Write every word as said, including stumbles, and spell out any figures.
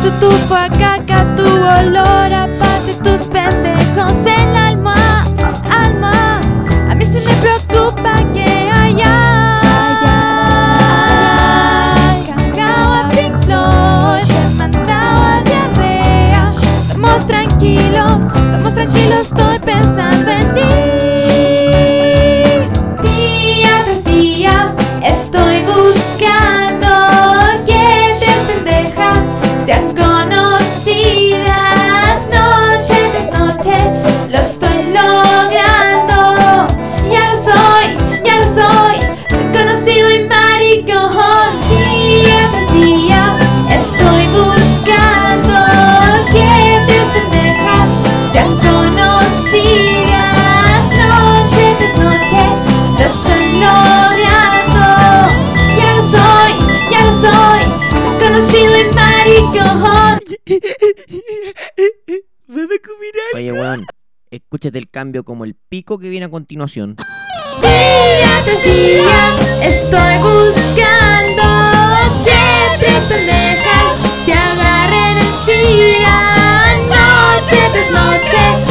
tu tufo a caca, tu olor a pate, tus pendejos en la alma, alma. A mí sí me preocupa que haya cagao a Pink Floyd, te mandado a diarrea. Estamos tranquilos, estamos tranquilos, estoy pensando en ti. Día tras día estoy buscando que tres pendejas sean conocidas. Noche tras noche lo estoy logrando. Ya lo soy, ya lo soy, soy conocido y maricón. Día tras día estoy buscando que tres pendejas sean conocidas. Noche tras noche lo estoy logrando. Ya lo soy, ya lo soy, soy conocido y maricón. Oye, weón, escúchate el cambio como el pico que viene a continuación. Día tras día estoy buscando que tres pendejas se agarren en sida. Noche tras noche